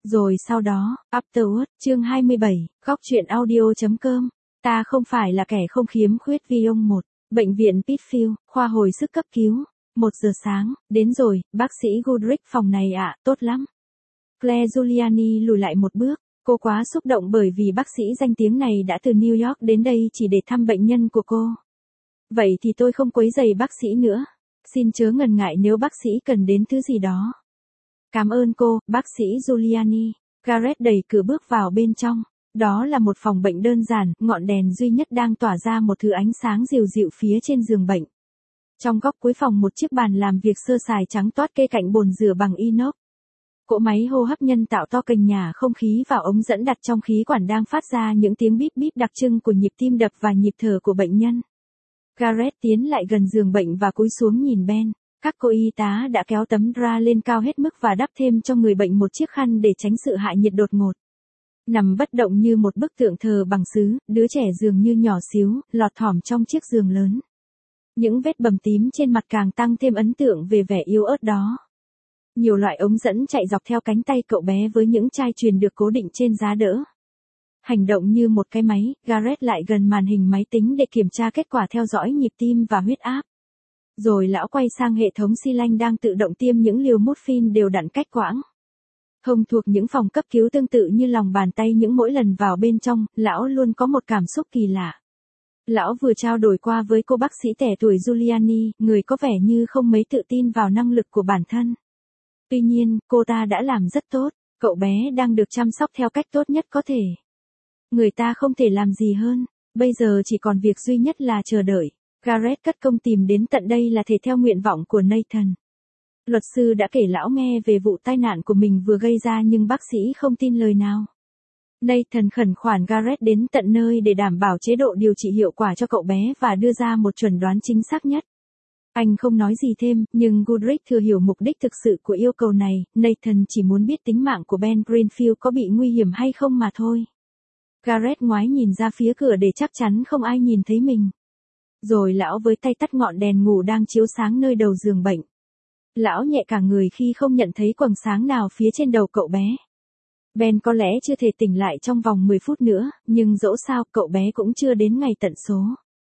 Rồi sau đó, Afterward, chương 27, góc truyện audio.com. Ta không phải là kẻ không khiếm khuyết vì ông một. Bệnh viện Pittsfield, khoa hồi sức cấp cứu. 1 giờ sáng, đến rồi, bác sĩ Goodrich phòng này ạ, tốt lắm. Claire Giuliani lùi lại một bước, cô quá xúc động bởi vì bác sĩ danh tiếng này đã từ New York đến đây chỉ để thăm bệnh nhân của cô. Vậy thì tôi không quấy rầy bác sĩ nữa. Xin chớ ngần ngại nếu bác sĩ cần đến thứ gì đó. Cảm ơn cô, bác sĩ Giuliani. Garrett đẩy cửa bước vào bên trong. Đó là một phòng bệnh đơn giản, ngọn đèn duy nhất đang tỏa ra một thứ ánh sáng dịu dịu phía trên giường bệnh. Trong góc cuối phòng một chiếc bàn làm việc sơ sài trắng toát kê cạnh bồn rửa bằng inox. Cỗ máy hô hấp nhân tạo to kềnh nhả không khí vào ống dẫn đặt trong khí quản đang phát ra những tiếng bíp bíp đặc trưng của nhịp tim đập và nhịp thở của bệnh nhân. Garrett tiến lại gần giường bệnh và cúi xuống nhìn Ben. Các cô y tá đã kéo tấm dra lên cao hết mức và đắp thêm cho người bệnh một chiếc khăn để tránh sự hạ nhiệt đột ngột. Nằm bất động như một bức tượng thờ bằng sứ, đứa trẻ dường như nhỏ xíu, lọt thỏm trong chiếc giường lớn. Những vết bầm tím trên mặt càng tăng thêm ấn tượng về vẻ yếu ớt đó. Nhiều loại ống dẫn chạy dọc theo cánh tay cậu bé với những chai truyền được cố định trên giá đỡ. Hành động như một cái máy, Garrett lại gần màn hình máy tính để kiểm tra kết quả theo dõi nhịp tim và huyết áp. Rồi lão quay sang hệ thống xi lanh đang tự động tiêm những liều morphine đều đặn cách quãng. Thông thuộc những phòng cấp cứu tương tự như lòng bàn tay những mỗi lần vào bên trong, lão luôn có một cảm xúc kỳ lạ. Lão vừa trao đổi qua với cô bác sĩ trẻ tuổi Giuliani, người có vẻ như không mấy tự tin vào năng lực của bản thân. Tuy nhiên, cô ta đã làm rất tốt, cậu bé đang được chăm sóc theo cách tốt nhất có thể. Người ta không thể làm gì hơn, bây giờ chỉ còn việc duy nhất là chờ đợi. Garrett cất công tìm đến tận đây là thể theo nguyện vọng của Nathan. Luật sư đã kể lão nghe về vụ tai nạn của mình vừa gây ra nhưng bác sĩ không tin lời nào. Nathan khẩn khoản Garrett đến tận nơi để đảm bảo chế độ điều trị hiệu quả cho cậu bé và đưa ra một chuẩn đoán chính xác nhất. Anh không nói gì thêm, nhưng Goodrich thừa hiểu mục đích thực sự của yêu cầu này, Nathan chỉ muốn biết tính mạng của Ben Greenfield có bị nguy hiểm hay không mà thôi. Garrett ngoái nhìn ra phía cửa để chắc chắn không ai nhìn thấy mình. Rồi lão với tay tắt ngọn đèn ngủ đang chiếu sáng nơi đầu giường bệnh. Lão nhẹ cả người khi không nhận thấy quầng sáng nào phía trên đầu cậu bé. Ben có lẽ chưa thể tỉnh lại trong vòng 10 phút nữa, nhưng dẫu sao cậu bé cũng chưa đến ngày tận số.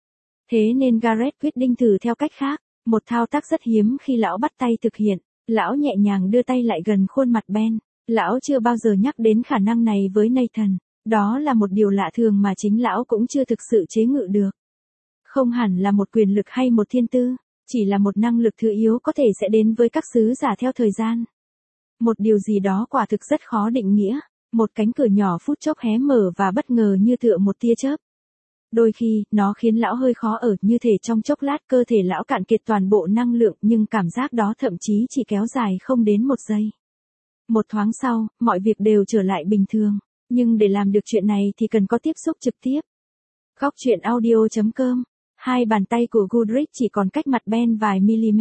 Thế nên Garrett quyết định thử theo cách khác, một thao tác rất hiếm khi lão bắt tay thực hiện. Lão nhẹ nhàng đưa tay lại gần khuôn mặt Ben. Lão chưa bao giờ nhắc đến khả năng này với Nathan. Đó là một điều lạ thường mà chính lão cũng chưa thực sự chế ngự được. Không hẳn là một quyền lực hay một thiên tư, chỉ là một năng lực thứ yếu có thể sẽ đến với các sứ giả theo thời gian. Một điều gì đó quả thực rất khó định nghĩa, một cánh cửa nhỏ phút chốc hé mở và bất ngờ như tựa một tia chớp. Đôi khi, nó khiến lão hơi khó ở như thể trong chốc lát cơ thể lão cạn kiệt toàn bộ năng lượng nhưng cảm giác đó thậm chí chỉ kéo dài không đến 1 giây. Một thoáng sau, mọi việc đều trở lại bình thường, nhưng để làm được chuyện này thì cần có tiếp xúc trực tiếp. Góc truyện audio.com. Hai bàn tay của Goodrich chỉ còn cách mặt Ben vài mm.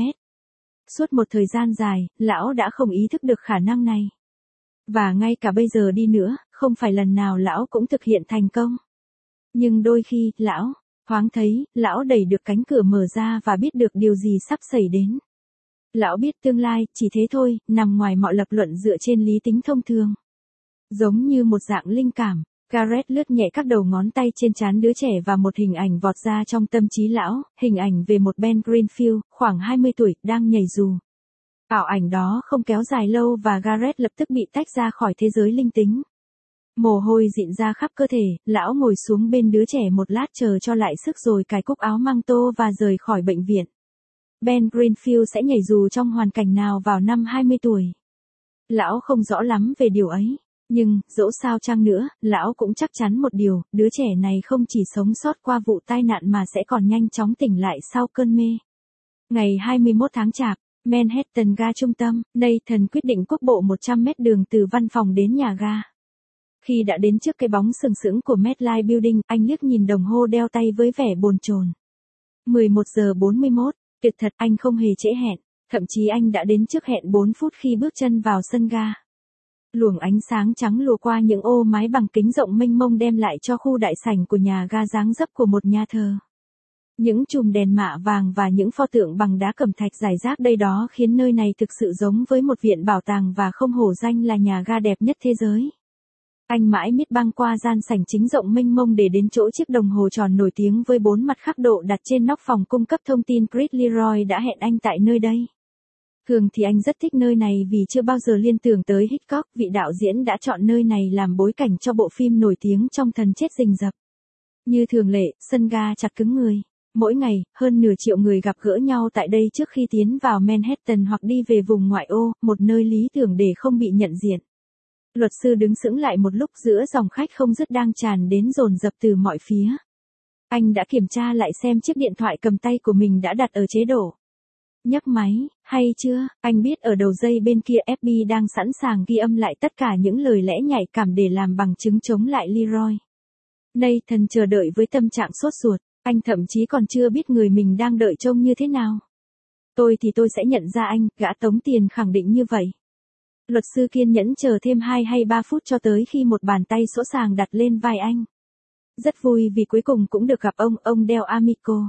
Suốt một thời gian dài, lão đã không ý thức được khả năng này. Và ngay cả bây giờ đi nữa, không phải lần nào lão cũng thực hiện thành công. Nhưng đôi khi, lão thoáng thấy, lão đẩy được cánh cửa mở ra và biết được điều gì sắp xảy đến. Lão biết tương lai, chỉ thế thôi, nằm ngoài mọi lập luận dựa trên lý tính thông thường. Giống như một dạng linh cảm, Garrett lướt nhẹ các đầu ngón tay trên trán đứa trẻ và một hình ảnh vọt ra trong tâm trí lão, hình ảnh về một Ben Greenfield, khoảng 20 tuổi, đang nhảy dù. Ảo ảnh đó không kéo dài lâu và Garrett lập tức bị tách ra khỏi thế giới linh tính. Mồ hôi dịn ra khắp cơ thể, lão ngồi xuống bên đứa trẻ một lát chờ cho lại sức rồi cài cúc áo măng tô và rời khỏi bệnh viện. Ben Greenfield sẽ nhảy dù trong hoàn cảnh nào vào năm 20 tuổi? Lão không rõ lắm về điều ấy. Nhưng, dẫu sao chăng nữa, lão cũng chắc chắn một điều, đứa trẻ này không chỉ sống sót qua vụ tai nạn mà sẽ còn nhanh chóng tỉnh lại sau cơn mê. Ngày 21 tháng Chạp, Manhattan ga trung tâm, Nathan quyết định quốc bộ 100 mét đường từ văn phòng đến nhà ga. Khi đã đến trước cái bóng sừng sững của MetLife Building, anh liếc nhìn đồng hồ đeo tay với vẻ bồn chồn. 11 giờ 41, tuyệt thật anh không hề trễ hẹn, thậm chí anh đã đến trước hẹn 4 phút khi bước chân vào sân ga. Luồng ánh sáng trắng lùa qua những ô mái bằng kính rộng mênh mông đem lại cho khu đại sảnh của nhà ga dáng dấp của một nhà thờ. Những chùm đèn mạ vàng và những pho tượng bằng đá cẩm thạch rải rác đây đó khiến nơi này thực sự giống với một viện bảo tàng và không hổ danh là nhà ga đẹp nhất thế giới. Anh mãi miết băng qua gian sảnh chính rộng mênh mông để đến chỗ chiếc đồng hồ tròn nổi tiếng với 4 mặt khắc độ đặt trên nóc phòng cung cấp thông tin Chris Leroy đã hẹn anh tại nơi đây. Thường thì anh rất thích nơi này vì chưa bao giờ liên tưởng tới Hitchcock, vị đạo diễn đã chọn nơi này làm bối cảnh cho bộ phim nổi tiếng Trong Thần Chết Rình Rập. Như thường lệ, sân ga chặt cứng người. Mỗi ngày, hơn nửa triệu người gặp gỡ nhau tại đây trước khi tiến vào Manhattan hoặc đi về vùng ngoại ô, một nơi lý tưởng để không bị nhận diện. Luật sư đứng sững lại một lúc giữa dòng khách không dứt đang tràn đến dồn dập từ mọi phía. Anh đã kiểm tra lại xem chiếc điện thoại cầm tay của mình đã đặt ở chế độ nhấc máy, hay chưa. Anh biết ở đầu dây bên kia FBI đang sẵn sàng ghi âm lại tất cả những lời lẽ nhạy cảm để làm bằng chứng chống lại Leroy. Nathan chờ đợi với tâm trạng sốt ruột, anh thậm chí còn chưa biết người mình đang đợi trông như thế nào. Tôi sẽ nhận ra anh, gã tống tiền khẳng định như vậy. Luật sư kiên nhẫn chờ thêm 2 hay 3 phút cho tới khi một bàn tay sỗ sàng đặt lên vai anh. Rất vui vì cuối cùng cũng được gặp ông Del Amico.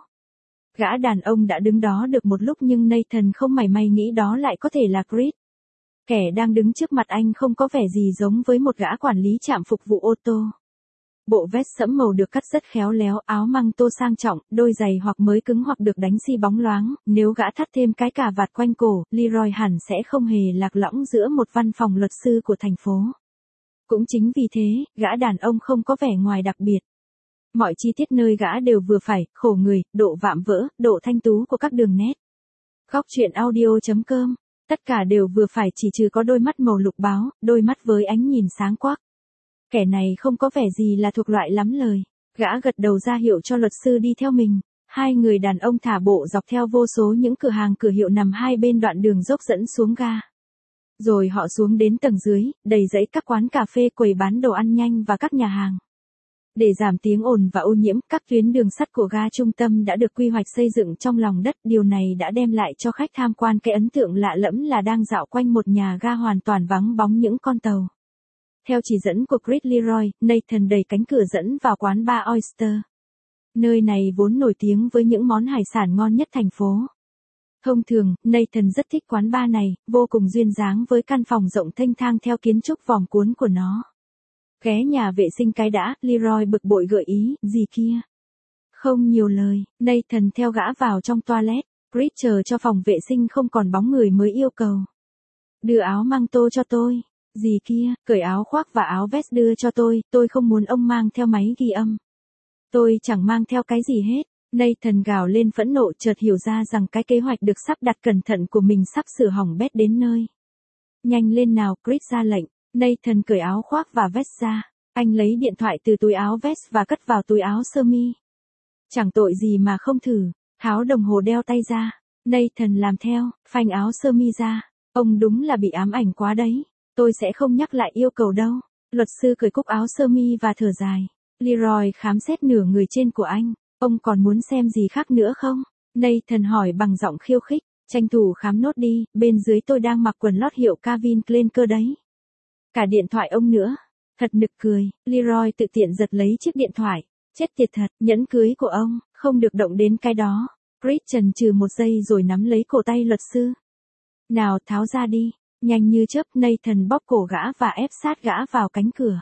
Gã đàn ông đã đứng đó được một lúc nhưng Nathan không mảy may nghĩ đó lại có thể là Chris. Kẻ đang đứng trước mặt anh không có vẻ gì giống với một gã quản lý trạm phục vụ ô tô. Bộ vest sẫm màu được cắt rất khéo léo, áo măng tô sang trọng, đôi giày hoặc mới cứng hoặc được đánh xi bóng loáng, nếu gã thắt thêm cái cà vạt quanh cổ, Leroy hẳn sẽ không hề lạc lõng giữa một văn phòng luật sư của thành phố. Cũng chính vì thế, gã đàn ông không có vẻ ngoài đặc biệt. Mọi chi tiết nơi gã đều vừa phải, khổ người, độ vạm vỡ, độ thanh tú của các đường nét. Góc truyện audio.com. Tất cả đều vừa phải chỉ trừ có đôi mắt màu lục báo, đôi mắt với ánh nhìn sáng quắc. Kẻ này không có vẻ gì là thuộc loại lắm lời. Gã gật đầu ra hiệu cho luật sư đi theo mình. Hai người đàn ông thả bộ dọc theo vô số những cửa hàng cửa hiệu nằm hai bên đoạn đường dốc dẫn xuống ga. Rồi họ xuống đến tầng dưới, đầy dãy các quán cà phê, quầy bán đồ ăn nhanh và các nhà hàng. Để giảm tiếng ồn và ô nhiễm, các tuyến đường sắt của ga trung tâm đã được quy hoạch xây dựng trong lòng đất. Điều này đã đem lại cho khách tham quan cái ấn tượng lạ lẫm là đang dạo quanh một nhà ga hoàn toàn vắng bóng những con tàu. Theo chỉ dẫn của Chris Leroy, Nathan đẩy cánh cửa dẫn vào quán bar Oyster. Nơi này vốn nổi tiếng với những món hải sản ngon nhất thành phố. Thông thường, Nathan rất thích quán bar này, vô cùng duyên dáng với căn phòng rộng thênh thang theo kiến trúc vòm cuốn của nó. Ghé nhà vệ sinh cái đã, Leroy bực bội gợi ý, gì kia. Không nhiều lời, Nathan theo gã vào trong toilet, Chris chờ cho phòng vệ sinh không còn bóng người mới yêu cầu. Đưa áo măng tô cho tôi. Gì kia, cởi áo khoác và áo vest đưa cho tôi không muốn ông mang theo máy ghi âm. Tôi chẳng mang theo cái gì hết. Nathan gào lên phẫn nộ, chợt hiểu ra rằng cái kế hoạch được sắp đặt cẩn thận của mình sắp sửa hỏng bét đến nơi. Nhanh lên nào, Chris ra lệnh. Nathan cởi áo khoác và vest ra. Anh lấy điện thoại từ túi áo vest và cất vào túi áo sơ mi. Chẳng tội gì mà không thử. Tháo đồng hồ đeo tay ra. Nathan làm theo, phanh áo sơ mi ra. Ông đúng là bị ám ảnh quá đấy. Tôi sẽ không nhắc lại yêu cầu đâu. Luật sư cởi cúc áo sơ mi và thở dài. Leroy khám xét nửa người trên của anh. Ông còn muốn xem gì khác nữa không? Nathan hỏi bằng giọng khiêu khích. Tranh thủ khám nốt đi, bên dưới tôi đang mặc quần lót hiệu Calvin Klein cơ đấy. Cả điện thoại ông nữa. Thật nực cười, Leroy tự tiện giật lấy chiếc điện thoại. Chết tiệt thật, nhẫn cưới của ông, không được động đến cái đó. Chris chần chừ một giây rồi nắm lấy cổ tay luật sư. Nào tháo ra đi. Nhanh như chớp, Nathan bóp cổ gã và ép sát gã vào cánh cửa.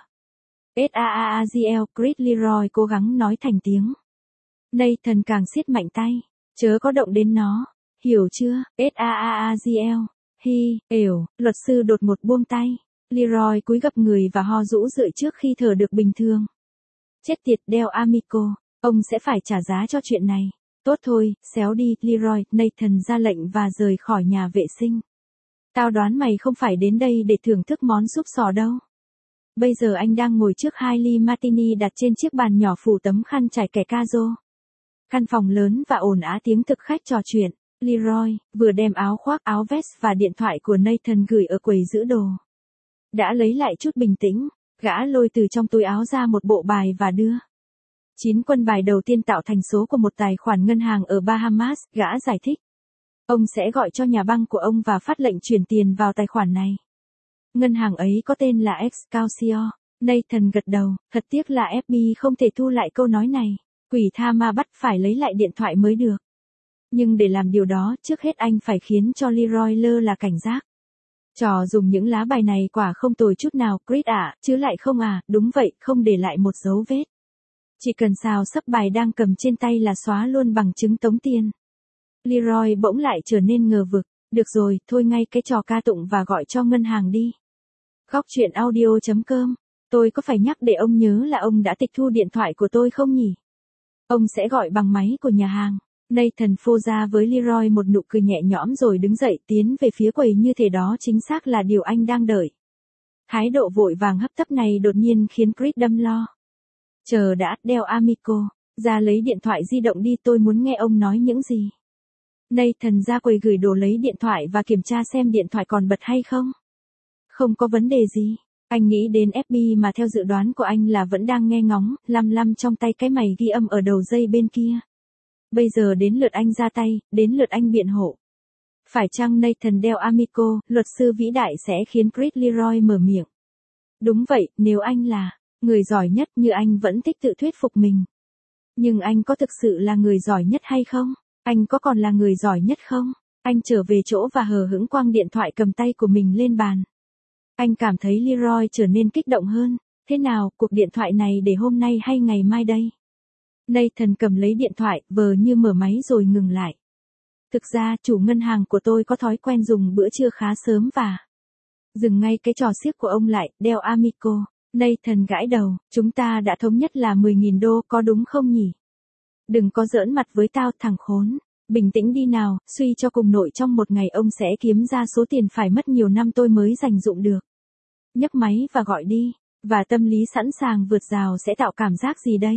SAAAGL, Chris Leroy cố gắng nói thành tiếng. Nathan càng siết mạnh tay. Chớ có động đến nó. Hiểu chưa? SAAAGL. Luật sư đột ngột buông tay. Leroy cúi gập người và ho rũ rượi trước khi thở được bình thường. Chết tiệt Del Amico. Ông sẽ phải trả giá cho chuyện này. Tốt thôi, xéo đi, Leroy. Nathan ra lệnh và rời khỏi nhà vệ sinh. Tao đoán mày không phải đến đây để thưởng thức món súp sò đâu. Bây giờ anh đang ngồi trước 2 ly martini đặt trên chiếc bàn nhỏ phủ tấm khăn trải kẻ cazo. Căn phòng lớn và ồn ào tiếng thực khách trò chuyện. Leroy vừa đem áo khoác, áo vest và điện thoại của Nathan gửi ở quầy giữ đồ. Đã lấy lại chút bình tĩnh, gã lôi từ trong túi áo ra một bộ bài và đưa. 9 quân bài đầu tiên tạo thành số của một tài khoản ngân hàng ở Bahamas, gã giải thích. Ông sẽ gọi cho nhà băng của ông và phát lệnh chuyển tiền vào tài khoản này. Ngân hàng ấy có tên là Excelsior. Nathan gật đầu, thật tiếc là FBI không thể thu lại câu nói này. Quỷ tha ma bắt phải lấy lại điện thoại mới được. Nhưng để làm điều đó, trước hết anh phải khiến cho Leroy lơ là cảnh giác. Trò dùng những lá bài này quả không tồi chút nào, Chris ạ, chứ lại không à, đúng vậy, không để lại một dấu vết. Chỉ cần xào sấp bài đang cầm trên tay là xóa luôn bằng chứng tống tiền. Leroy bỗng lại trở nên ngờ vực, được rồi, thôi ngay cái trò ca tụng và gọi cho ngân hàng đi. Góc truyện audio.com, tôi có phải nhắc để ông nhớ là ông đã tịch thu điện thoại của tôi không nhỉ? Ông sẽ gọi bằng máy của nhà hàng. Nathan phô ra với Leroy một nụ cười nhẹ nhõm rồi đứng dậy tiến về phía quầy như thể đó chính xác là điều anh đang đợi. Thái độ vội vàng hấp tấp này đột nhiên khiến Chris đâm lo. Chờ đã, đeo Amico, ra lấy điện thoại di động đi, tôi muốn nghe ông nói những gì. Nathan ra quầy gửi đồ lấy điện thoại và kiểm tra xem điện thoại còn bật hay không. Không có vấn đề gì. Anh nghĩ đến FBI mà theo dự đoán của anh là vẫn đang nghe ngóng, lăm trong tay cái mày ghi âm ở đầu dây bên kia. Bây giờ đến lượt anh ra tay, đến lượt anh biện hộ. Phải chăng Nathan đeo Amico, luật sư vĩ đại sẽ khiến Chris Leroy mở miệng? Đúng vậy, nếu anh là người giỏi nhất như anh vẫn thích tự thuyết phục mình. Nhưng anh có thực sự là người giỏi nhất hay không? Anh có còn là người giỏi nhất không? Anh trở về chỗ và hờ hững quăng điện thoại cầm tay của mình lên bàn. Anh cảm thấy Leroy trở nên kích động hơn. Thế nào, cuộc điện thoại này để hôm nay hay ngày mai đây? Nathan cầm lấy điện thoại, vờ như mở máy rồi ngừng lại. Thực ra, chủ ngân hàng của tôi có thói quen dùng bữa trưa khá sớm và... Dừng ngay cái trò xiếc của ông lại, đeo Amico. Nathan gãi đầu, chúng ta đã thống nhất là 10.000 đô, có đúng không nhỉ? Đừng có giỡn mặt với tao, thằng khốn. Bình tĩnh đi nào, suy cho cùng nội trong một ngày ông sẽ kiếm ra số tiền phải mất nhiều năm tôi mới dành dụm được. Nhấc máy và gọi đi. Và tâm lý sẵn sàng vượt rào sẽ tạo cảm giác gì đây?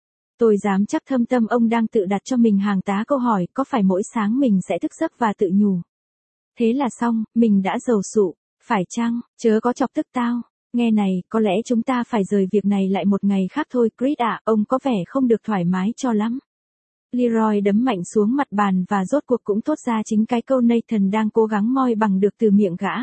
Tôi dám chắc thâm tâm ông đang tự đặt cho mình hàng tá câu hỏi có phải mỗi sáng mình sẽ thức giấc và tự nhủ. Thế là xong, mình đã giàu sụ, phải chăng, chớ có chọc tức tao. Nghe này, có lẽ chúng ta phải rời việc này lại một ngày khác thôi, Chris ạ, ông có vẻ không được thoải mái cho lắm. Leroy đấm mạnh xuống mặt bàn và rốt cuộc cũng thốt ra chính cái câu Nathan đang cố gắng moi bằng được từ miệng gã.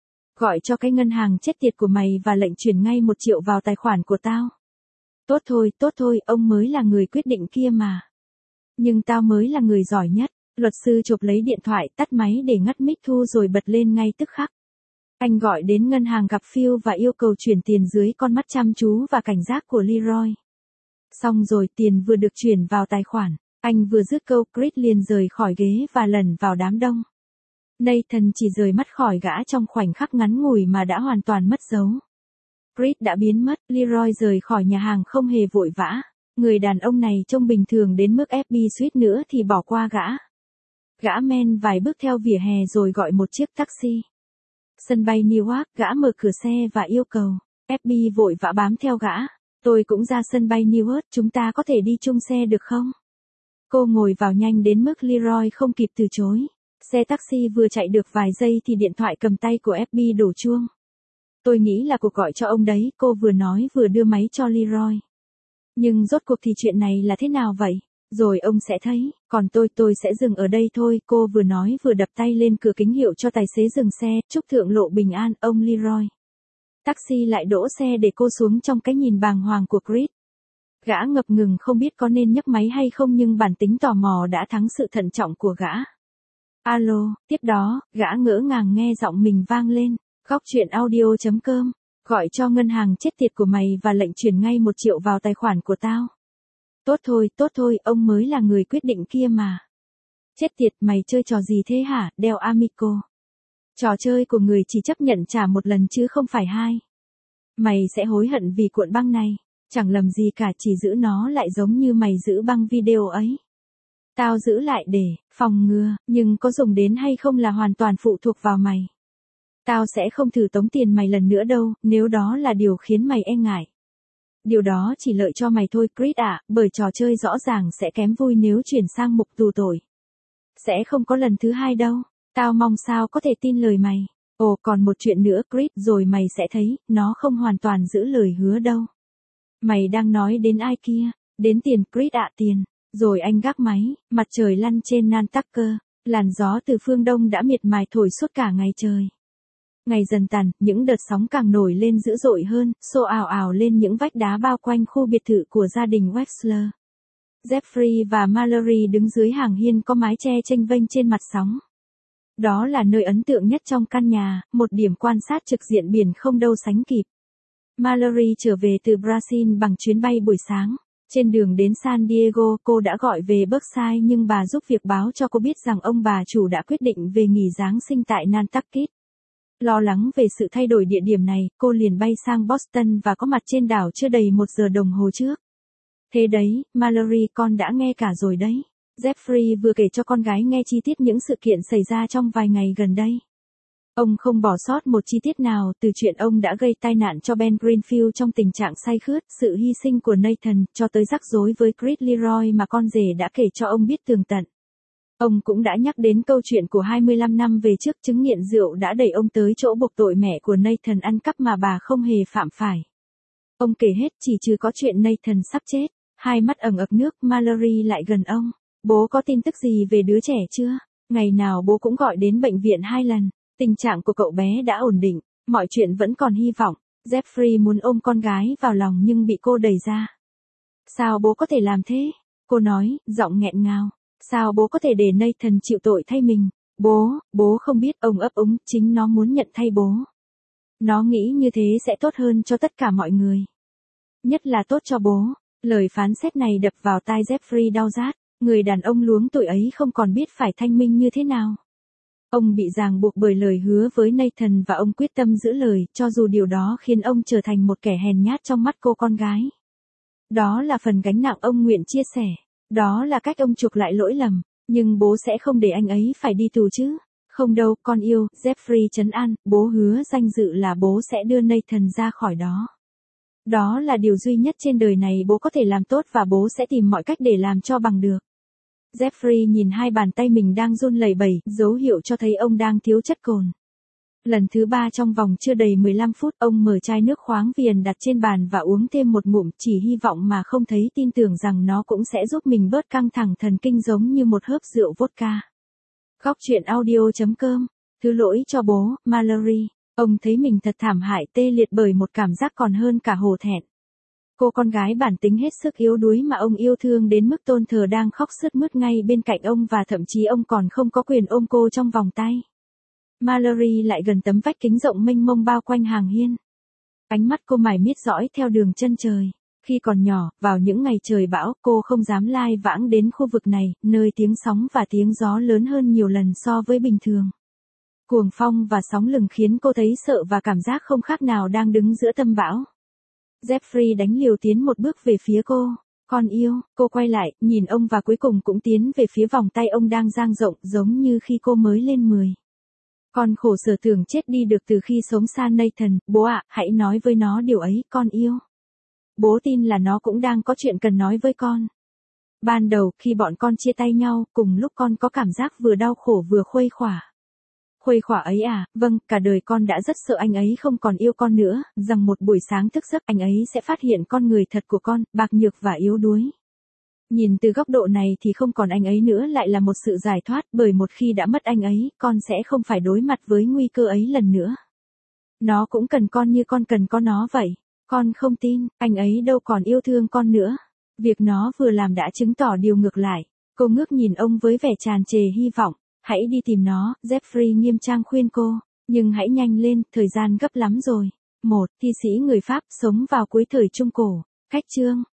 Gọi cho cái ngân hàng chết tiệt của mày và lệnh chuyển ngay 1 triệu vào tài khoản của tao. Tốt thôi, ông mới là người quyết định kia mà. Nhưng tao mới là người giỏi nhất. Luật sư chộp lấy điện thoại, tắt máy để ngắt mic thu rồi bật lên ngay tức khắc. Anh gọi đến ngân hàng gặp Phil và yêu cầu chuyển tiền dưới con mắt chăm chú và cảnh giác của Leroy. Xong rồi, tiền vừa được chuyển vào tài khoản. Anh vừa dứt câu, Chris liền rời khỏi ghế và lẩn vào đám đông. Nathan chỉ rời mắt khỏi gã trong khoảnh khắc ngắn ngủi mà đã hoàn toàn mất dấu. Chris đã biến mất, Leroy rời khỏi nhà hàng không hề vội vã. Người đàn ông này trông bình thường đến mức FBI suýt nữa thì bỏ qua gã. Gã men vài bước theo vỉa hè rồi gọi một chiếc taxi. Sân bay Newark, gã mở cửa xe và yêu cầu. FBI vội vã bám theo gã. Tôi cũng ra sân bay Newark, chúng ta có thể đi chung xe được không? Cô ngồi vào nhanh đến mức Leroy không kịp từ chối. Xe taxi vừa chạy được vài giây thì điện thoại cầm tay của FBI đổ chuông. Tôi nghĩ là cuộc gọi cho ông đấy, cô vừa nói vừa đưa máy cho Leroy. Nhưng rốt cuộc thì chuyện này là thế nào vậy? Rồi ông sẽ thấy, còn tôi sẽ dừng ở đây thôi, cô vừa nói vừa đập tay lên cửa kính hiệu cho tài xế dừng xe, chúc thượng lộ bình an, ông Leroy. Taxi lại đỗ xe để cô xuống trong cái nhìn bàng hoàng của Chris. Gã ngập ngừng không biết có nên nhấc máy hay không nhưng bản tính tò mò đã thắng sự thận trọng của gã. Alo, tiếp đó, gã ngỡ ngàng nghe giọng mình vang lên. Góc truyện audio.com, gọi cho ngân hàng chết tiệt của mày và lệnh chuyển ngay 1 triệu vào tài khoản của tao. Tốt thôi, ông mới là người quyết định kia mà. Chết tiệt, mày chơi trò gì thế hả, đeo Amico. Trò chơi của người chỉ chấp nhận trả 1 lần chứ không phải 2. Mày sẽ hối hận vì cuộn băng này, chẳng lầm gì cả, chỉ giữ nó lại giống như mày giữ băng video ấy. Tao giữ lại để phòng ngừa, nhưng có dùng đến hay không là hoàn toàn phụ thuộc vào mày. Tao sẽ không thử tống tiền mày lần nữa đâu, nếu đó là điều khiến mày e ngại. Điều đó chỉ lợi cho mày thôi, Chris ạ, bởi trò chơi rõ ràng sẽ kém vui nếu chuyển sang mục tù tội. Sẽ không có lần thứ 2 đâu, tao mong sao có thể tin lời mày. Ồ, còn một chuyện nữa Chris, rồi mày sẽ thấy, nó không hoàn toàn giữ lời hứa đâu. Mày đang nói đến ai kia? Đến tiền, Chris ạ, tiền. Rồi anh gác máy, mặt trời lăn trên Nantucket, làn gió từ phương đông đã miệt mài thổi suốt cả ngày trời. Ngày dần tàn, những đợt sóng càng nổi lên dữ dội hơn, xô ào ào lên những vách đá bao quanh khu biệt thự của gia đình Wexler. Jeffrey và Mallory đứng dưới hàng hiên có mái che chênh vênh trên mặt sóng. Đó là nơi ấn tượng nhất trong căn nhà, một điểm quan sát trực diện biển không đâu sánh kịp. Mallory trở về từ Brazil bằng chuyến bay buổi sáng. Trên đường đến San Diego, cô đã gọi về Berkshire nhưng bà giúp việc báo cho cô biết rằng ông bà chủ đã quyết định về nghỉ Giáng sinh tại Nantucket. Lo lắng về sự thay đổi địa điểm này, cô liền bay sang Boston và có mặt trên đảo chưa đầy 1 giờ đồng hồ trước. Thế đấy, Mallory, con đã nghe cả rồi đấy. Jeffrey vừa kể cho con gái nghe chi tiết những sự kiện xảy ra trong vài ngày gần đây. Ông không bỏ sót một chi tiết nào, từ chuyện ông đã gây tai nạn cho Ben Greenfield trong tình trạng say khướt, sự hy sinh của Nathan, cho tới rắc rối với Chris Leroy mà con rể đã kể cho ông biết tường tận. Ông cũng đã nhắc đến câu chuyện của 25 năm về trước, chứng nghiện rượu đã đẩy ông tới chỗ buộc tội mẹ của Nathan ăn cắp mà bà không hề phạm phải. Ông kể hết chỉ trừ có chuyện Nathan sắp chết. Hai mắt ẩn ực nước, Mallory lại gần ông. Bố có tin tức gì về đứa trẻ chưa? Ngày nào bố cũng gọi đến bệnh viện 2 lần. Tình trạng của cậu bé đã ổn định, mọi chuyện vẫn còn hy vọng. Jeffrey muốn ôm con gái vào lòng nhưng bị cô đẩy ra. Sao bố có thể làm thế? Cô nói, giọng nghẹn ngào. Sao bố có thể để Nathan chịu tội thay mình? Bố không biết, ông ấp úng, chính nó muốn nhận thay bố. Nó nghĩ như thế sẽ tốt hơn cho tất cả mọi người. Nhất là tốt cho bố. Lời phán xét này đập vào tai Jeffrey đau rát. Người đàn ông luống tuổi ấy không còn biết phải thanh minh như thế nào. Ông bị ràng buộc bởi lời hứa với Nathan và ông quyết tâm giữ lời, cho dù điều đó khiến ông trở thành một kẻ hèn nhát trong mắt cô con gái. Đó là phần gánh nặng ông nguyện chia sẻ. Đó là cách ông chuộc lại lỗi lầm. Nhưng bố sẽ không để anh ấy phải đi tù chứ. Không đâu, con yêu, Jeffrey trấn an, bố hứa danh dự là bố sẽ đưa Nathan ra khỏi đó. Đó là điều duy nhất trên đời này bố có thể làm tốt và bố sẽ tìm mọi cách để làm cho bằng được. Jeffrey nhìn hai bàn tay mình đang run lẩy bẩy, dấu hiệu cho thấy ông đang thiếu chất cồn. Lần thứ 3 trong vòng chưa đầy 15 phút, ông mở chai nước khoáng viền đặt trên bàn và uống thêm một ngụm, chỉ hy vọng mà không thấy, tin tưởng rằng nó cũng sẽ giúp mình bớt căng thẳng thần kinh giống như một hớp rượu vodka. Góc truyện audio.com. Thứ lỗi cho bố, Mallory. Ông thấy mình thật thảm hại, tê liệt bởi một cảm giác còn hơn cả hổ thẹn. Cô con gái bản tính hết sức yếu đuối mà ông yêu thương đến mức tôn thờ đang khóc sướt mướt ngay bên cạnh ông và thậm chí ông còn không có quyền ôm cô trong vòng tay. Mallory lại gần tấm vách kính rộng mênh mông bao quanh hàng hiên. Ánh mắt cô mải miết dõi theo đường chân trời. Khi còn nhỏ, vào những ngày trời bão, cô không dám lai vãng đến khu vực này, nơi tiếng sóng và tiếng gió lớn hơn nhiều lần so với bình thường. Cuồng phong và sóng lừng khiến cô thấy sợ và cảm giác không khác nào đang đứng giữa tâm bão. Jeffrey đánh liều tiến một bước về phía cô. Con yêu, cô quay lại, nhìn ông và cuối cùng cũng tiến về phía vòng tay ông đang dang rộng, giống như khi cô mới lên 10. Con khổ sở tưởng chết đi được từ khi sống xa Nathan, bố ạ, hãy nói với nó điều ấy, con yêu. Bố tin là nó cũng đang có chuyện cần nói với con. Ban đầu, khi bọn con chia tay nhau, cùng lúc con có cảm giác vừa đau khổ vừa khuây khỏa. Khuây khỏa ấy à, vâng, cả đời con đã rất sợ anh ấy không còn yêu con nữa, rằng một buổi sáng thức giấc anh ấy sẽ phát hiện con người thật của con, bạc nhược và yếu đuối. Nhìn từ góc độ này thì không còn anh ấy nữa lại là một sự giải thoát, bởi một khi đã mất anh ấy, con sẽ không phải đối mặt với nguy cơ ấy lần nữa. Nó cũng cần con như con cần có nó vậy. Con không tin, anh ấy đâu còn yêu thương con nữa. Việc nó vừa làm đã chứng tỏ điều ngược lại. Cô ngước nhìn ông với vẻ tràn trề hy vọng. Hãy đi tìm nó, Jeffrey nghiêm trang khuyên cô. Nhưng hãy nhanh lên, thời gian gấp lắm rồi. 1. Thi sĩ người Pháp sống vào cuối thời Trung Cổ. Cách chương.